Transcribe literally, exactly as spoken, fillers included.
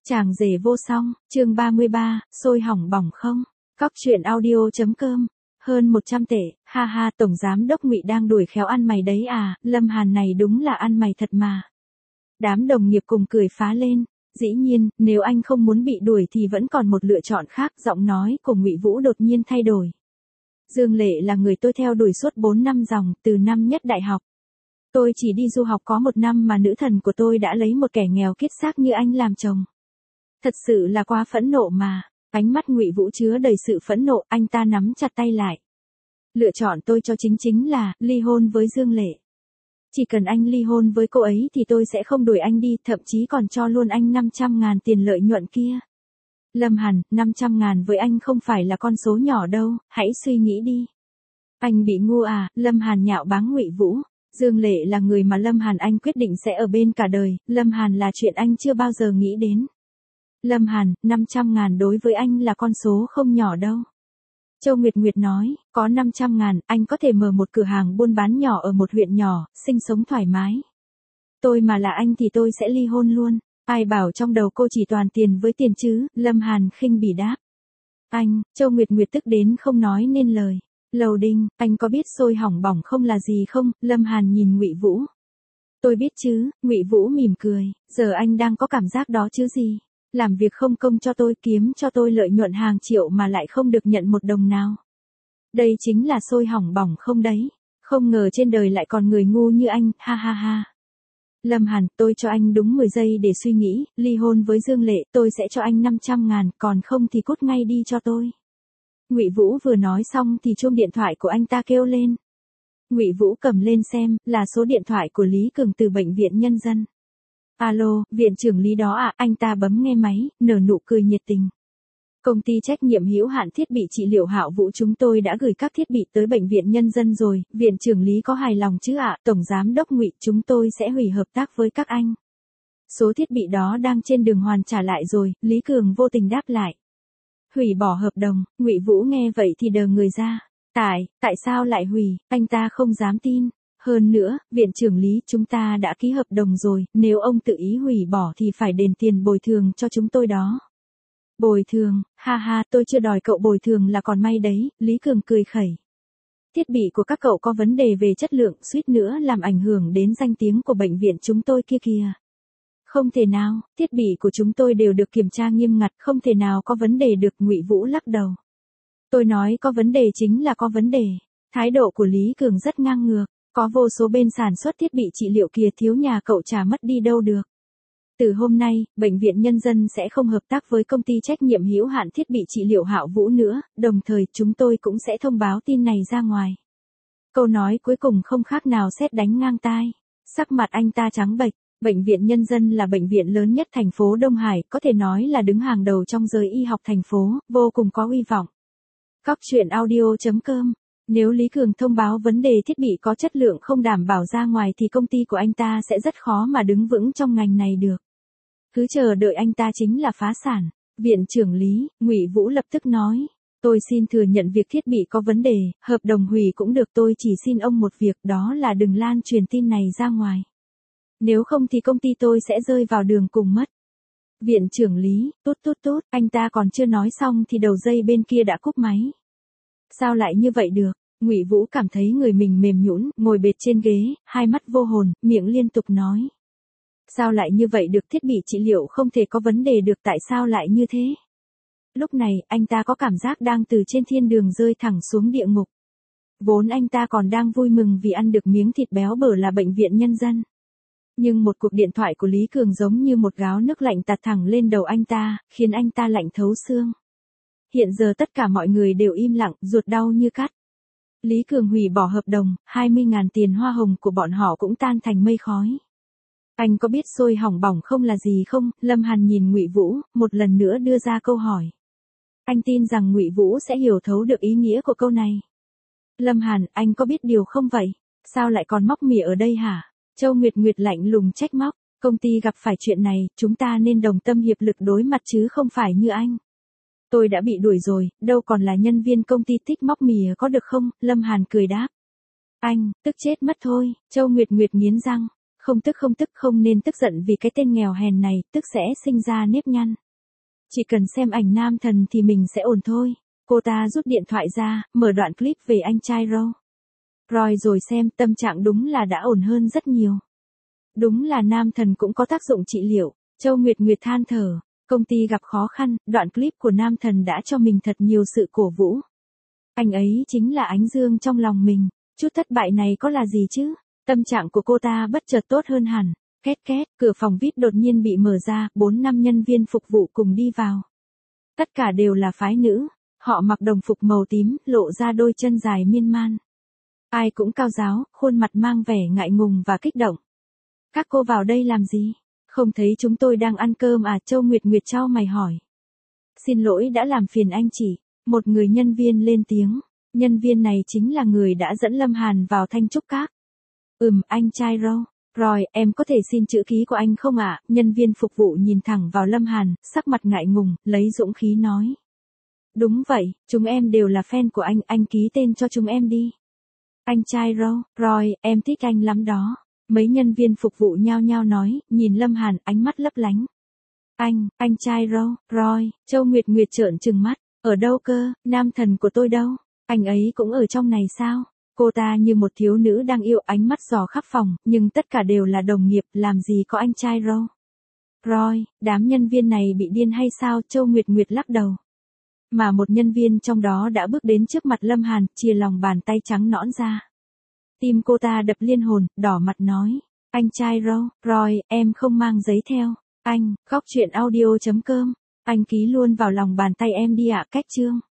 Chàng rể vô song, chương ba mươi ba, sôi hỏng bỏng không? Cóc truyện audio.com. Hơn một trăm tệ, ha ha, tổng giám đốc Ngụy đang đuổi khéo ăn mày đấy à, Lâm Hàn này đúng là ăn mày thật mà. Đám đồng nghiệp cùng cười phá lên, dĩ nhiên, nếu anh không muốn bị đuổi thì vẫn còn một lựa chọn khác, giọng nói của Ngụy Vũ đột nhiên thay đổi. Dương Lệ là người tôi theo đuổi suốt bốn năm dòng, từ năm nhất đại học. Tôi chỉ đi du học có một năm mà nữ thần của tôi đã lấy một kẻ nghèo kiết xác như anh làm chồng. Thật sự là quá phẫn nộ mà. Ánh mắt Ngụy Vũ chứa đầy sự phẫn nộ, anh ta nắm chặt tay lại. Lựa chọn tôi cho chính chính là ly hôn với Dương Lệ. Chỉ cần anh ly hôn với cô ấy thì tôi sẽ không đuổi anh đi, thậm chí còn cho luôn anh năm trăm ngàn tiền lợi nhuận kia. Lâm Hàn, năm trăm ngàn với anh không phải là con số nhỏ đâu, hãy suy nghĩ đi. Anh bị ngu à? Lâm Hàn nhạo báng Ngụy Vũ. Dương Lệ là người mà Lâm Hàn anh quyết định sẽ ở bên cả đời, Lâm Hàn là chuyện anh chưa bao giờ nghĩ đến. Lâm Hàn, năm trăm ngàn đối với anh là con số không nhỏ đâu. Châu Nguyệt Nguyệt nói, có năm trăm ngàn, anh có thể mở một cửa hàng buôn bán nhỏ ở một huyện nhỏ, sinh sống thoải mái. Tôi mà là anh thì tôi sẽ ly hôn luôn. Ai bảo trong đầu cô chỉ toàn tiền với tiền chứ? Lâm Hàn khinh bỉ đáp. Anh, Châu Nguyệt Nguyệt tức đến không nói nên lời. Lầu Đinh, anh có biết sôi hỏng bỏng không là gì không? Lâm Hàn nhìn Ngụy Vũ. Tôi biết chứ, Ngụy Vũ mỉm cười, giờ anh đang có cảm giác đó chứ gì? Làm việc không công cho tôi, kiếm cho tôi lợi nhuận hàng triệu mà lại không được nhận một đồng nào. Đây chính là sôi hỏng bỏng không đấy. Không ngờ trên đời lại còn người ngu như anh, ha ha ha. Lâm Hàn, tôi cho anh đúng mười giây để suy nghĩ, ly hôn với Dương Lệ, tôi sẽ cho anh năm trăm ngàn, còn không thì cút ngay đi cho tôi. Ngụy Vũ vừa nói xong thì chuông điện thoại của anh ta kêu lên. Ngụy Vũ cầm lên xem, là số điện thoại của Lý Cường từ bệnh viện Nhân dân. Alo, viện trưởng Lý đó à? Anh ta bấm nghe máy, nở nụ cười nhiệt tình. Công ty trách nhiệm hữu hạn thiết bị trị liệu Hạo Vũ chúng tôi đã gửi các thiết bị tới bệnh viện Nhân dân rồi, viện trưởng Lý có hài lòng chứ ạ? Tổng giám đốc Ngụy, chúng tôi sẽ hủy hợp tác với các anh. Số thiết bị đó đang trên đường hoàn trả lại rồi, Lý Cường vô tình đáp lại. Hủy bỏ hợp đồng, Ngụy Vũ nghe vậy thì đờ người ra. Tại, tại sao lại hủy? Anh ta không dám tin. Hơn nữa, viện trưởng Lý, chúng ta đã ký hợp đồng rồi, nếu ông tự ý hủy bỏ thì phải đền tiền bồi thường cho chúng tôi đó. Bồi thường, ha ha, tôi chưa đòi cậu bồi thường là còn may đấy, Lý Cường cười khẩy. Thiết bị của các cậu có vấn đề về chất lượng, suýt nữa làm ảnh hưởng đến danh tiếng của bệnh viện chúng tôi kia kìa. Không thể nào, thiết bị của chúng tôi đều được kiểm tra nghiêm ngặt, không thể nào có vấn đề được, Ngụy Vũ lắc đầu. Tôi nói có vấn đề chính là có vấn đề. Thái độ của Lý Cường rất ngang ngược. Có vô số bên sản xuất thiết bị trị liệu kia, thiếu nhà cậu trả mất đi đâu được. Từ hôm nay, bệnh viện Nhân dân sẽ không hợp tác với công ty trách nhiệm hữu hạn thiết bị trị liệu Hạo Vũ nữa, đồng thời chúng tôi cũng sẽ thông báo tin này ra ngoài. Câu nói cuối cùng không khác nào sét đánh ngang tai. Sắc mặt anh ta trắng bệch. Bệnh viện Nhân dân là bệnh viện lớn nhất thành phố Đông Hải, có thể nói là đứng hàng đầu trong giới y học thành phố, vô cùng có uy vọng. Cóc truyện audio.com. Nếu Lý Cường thông báo vấn đề thiết bị có chất lượng không đảm bảo ra ngoài thì công ty của anh ta sẽ rất khó mà đứng vững trong ngành này được. Cứ chờ đợi anh ta chính là phá sản. Viện trưởng Lý, Ngụy Vũ lập tức nói. Tôi xin thừa nhận việc thiết bị có vấn đề, hợp đồng hủy cũng được, tôi chỉ xin ông một việc, đó là đừng lan truyền tin này ra ngoài. Nếu không thì công ty tôi sẽ rơi vào đường cùng mất. Viện trưởng Lý, tốt tốt tốt, anh ta còn chưa nói xong thì đầu dây bên kia đã cúp máy. Sao lại như vậy được? Ngụy Vũ cảm thấy người mình mềm nhũn, ngồi bệt trên ghế, hai mắt vô hồn, miệng liên tục nói. Sao lại như vậy được, thiết bị trị liệu không thể có vấn đề được, tại sao lại như thế? Lúc này, anh ta có cảm giác đang từ trên thiên đường rơi thẳng xuống địa ngục. Vốn anh ta còn đang vui mừng vì ăn được miếng thịt béo bở là bệnh viện Nhân dân. Nhưng một cuộc điện thoại của Lý Cường giống như một gáo nước lạnh tạt thẳng lên đầu anh ta, khiến anh ta lạnh thấu xương. Hiện giờ tất cả mọi người đều im lặng, ruột đau như cắt. Lý Cường hủy bỏ hợp đồng, hai mươi ngàn tiền hoa hồng của bọn họ cũng tan thành mây khói. Anh có biết sôi hỏng bỏng không là gì không? Lâm Hàn nhìn Ngụy Vũ, một lần nữa đưa ra câu hỏi. Anh tin rằng Ngụy Vũ sẽ hiểu thấu được ý nghĩa của câu này. Lâm Hàn, anh có biết điều không vậy? Sao lại còn móc mỉa ở đây hả? Châu Nguyệt Nguyệt lạnh lùng trách móc. Công ty gặp phải chuyện này, chúng ta nên đồng tâm hiệp lực đối mặt chứ không phải như anh. Tôi đã bị đuổi rồi, đâu còn là nhân viên công ty tích móc mỉa có được không? Lâm Hàn cười đáp. Anh, tức chết mất thôi, Châu Nguyệt Nguyệt nghiến răng. Không tức không tức không nên tức giận vì cái tên nghèo hèn này, tức sẽ sinh ra nếp nhăn. Chỉ cần xem ảnh nam thần thì mình sẽ ổn thôi. Cô ta rút điện thoại ra, mở đoạn clip về anh trai Roy. Roy rồi xem, tâm trạng đúng là đã ổn hơn rất nhiều. Đúng là nam thần cũng có tác dụng trị liệu. Châu Nguyệt Nguyệt than thở, công ty gặp khó khăn, đoạn clip của nam thần đã cho mình thật nhiều sự cổ vũ. Anh ấy chính là ánh dương trong lòng mình, chút thất bại này có là gì chứ? Tâm trạng của cô ta bất chợt tốt hơn hẳn. Két két, cửa phòng vi ai pi đột nhiên bị mở ra, bốn năm nhân viên phục vụ cùng đi vào. Tất cả đều là phái nữ, họ mặc đồng phục màu tím, lộ ra đôi chân dài miên man. Ai cũng cao ráo, khuôn mặt mang vẻ ngại ngùng và kích động. Các cô vào đây làm gì? Không thấy chúng tôi đang ăn cơm à? Châu Nguyệt Nguyệt chau mày hỏi. Xin lỗi đã làm phiền anh chị, một người nhân viên lên tiếng. Nhân viên này chính là người đã dẫn Lâm Hàn vào Thanh Trúc Các. Ừm, anh trai Roy. Roy, em có thể xin chữ ký của anh không ạ? À? Nhân viên phục vụ nhìn thẳng vào Lâm Hàn, sắc mặt ngại ngùng, lấy dũng khí nói. Đúng vậy, chúng em đều là fan của anh, anh ký tên cho chúng em đi. Anh trai Roy, Roy, em thích anh lắm đó. Mấy nhân viên phục vụ nhao nhao nói, nhìn Lâm Hàn, ánh mắt lấp lánh. Anh, anh trai Roy, Roy, Châu Nguyệt Nguyệt trợn trừng mắt. Ở đâu cơ, nam thần của tôi đâu? Anh ấy cũng ở trong này sao? Cô ta như một thiếu nữ đang yêu, ánh mắt dò khắp phòng, nhưng tất cả đều là đồng nghiệp, làm gì có anh trai Roy. Roy, đám nhân viên này bị điên hay sao? Châu Nguyệt Nguyệt lắc đầu. Mà một nhân viên trong đó đã bước đến trước mặt Lâm Hàn, chìa lòng bàn tay trắng nõn ra. Tim cô ta đập liên hồn, đỏ mặt nói. Anh trai Roy, Roy, em không mang giấy theo. Anh, góc truyện audio chấm com. Anh ký luôn vào lòng bàn tay em đi ạ. Cách chương.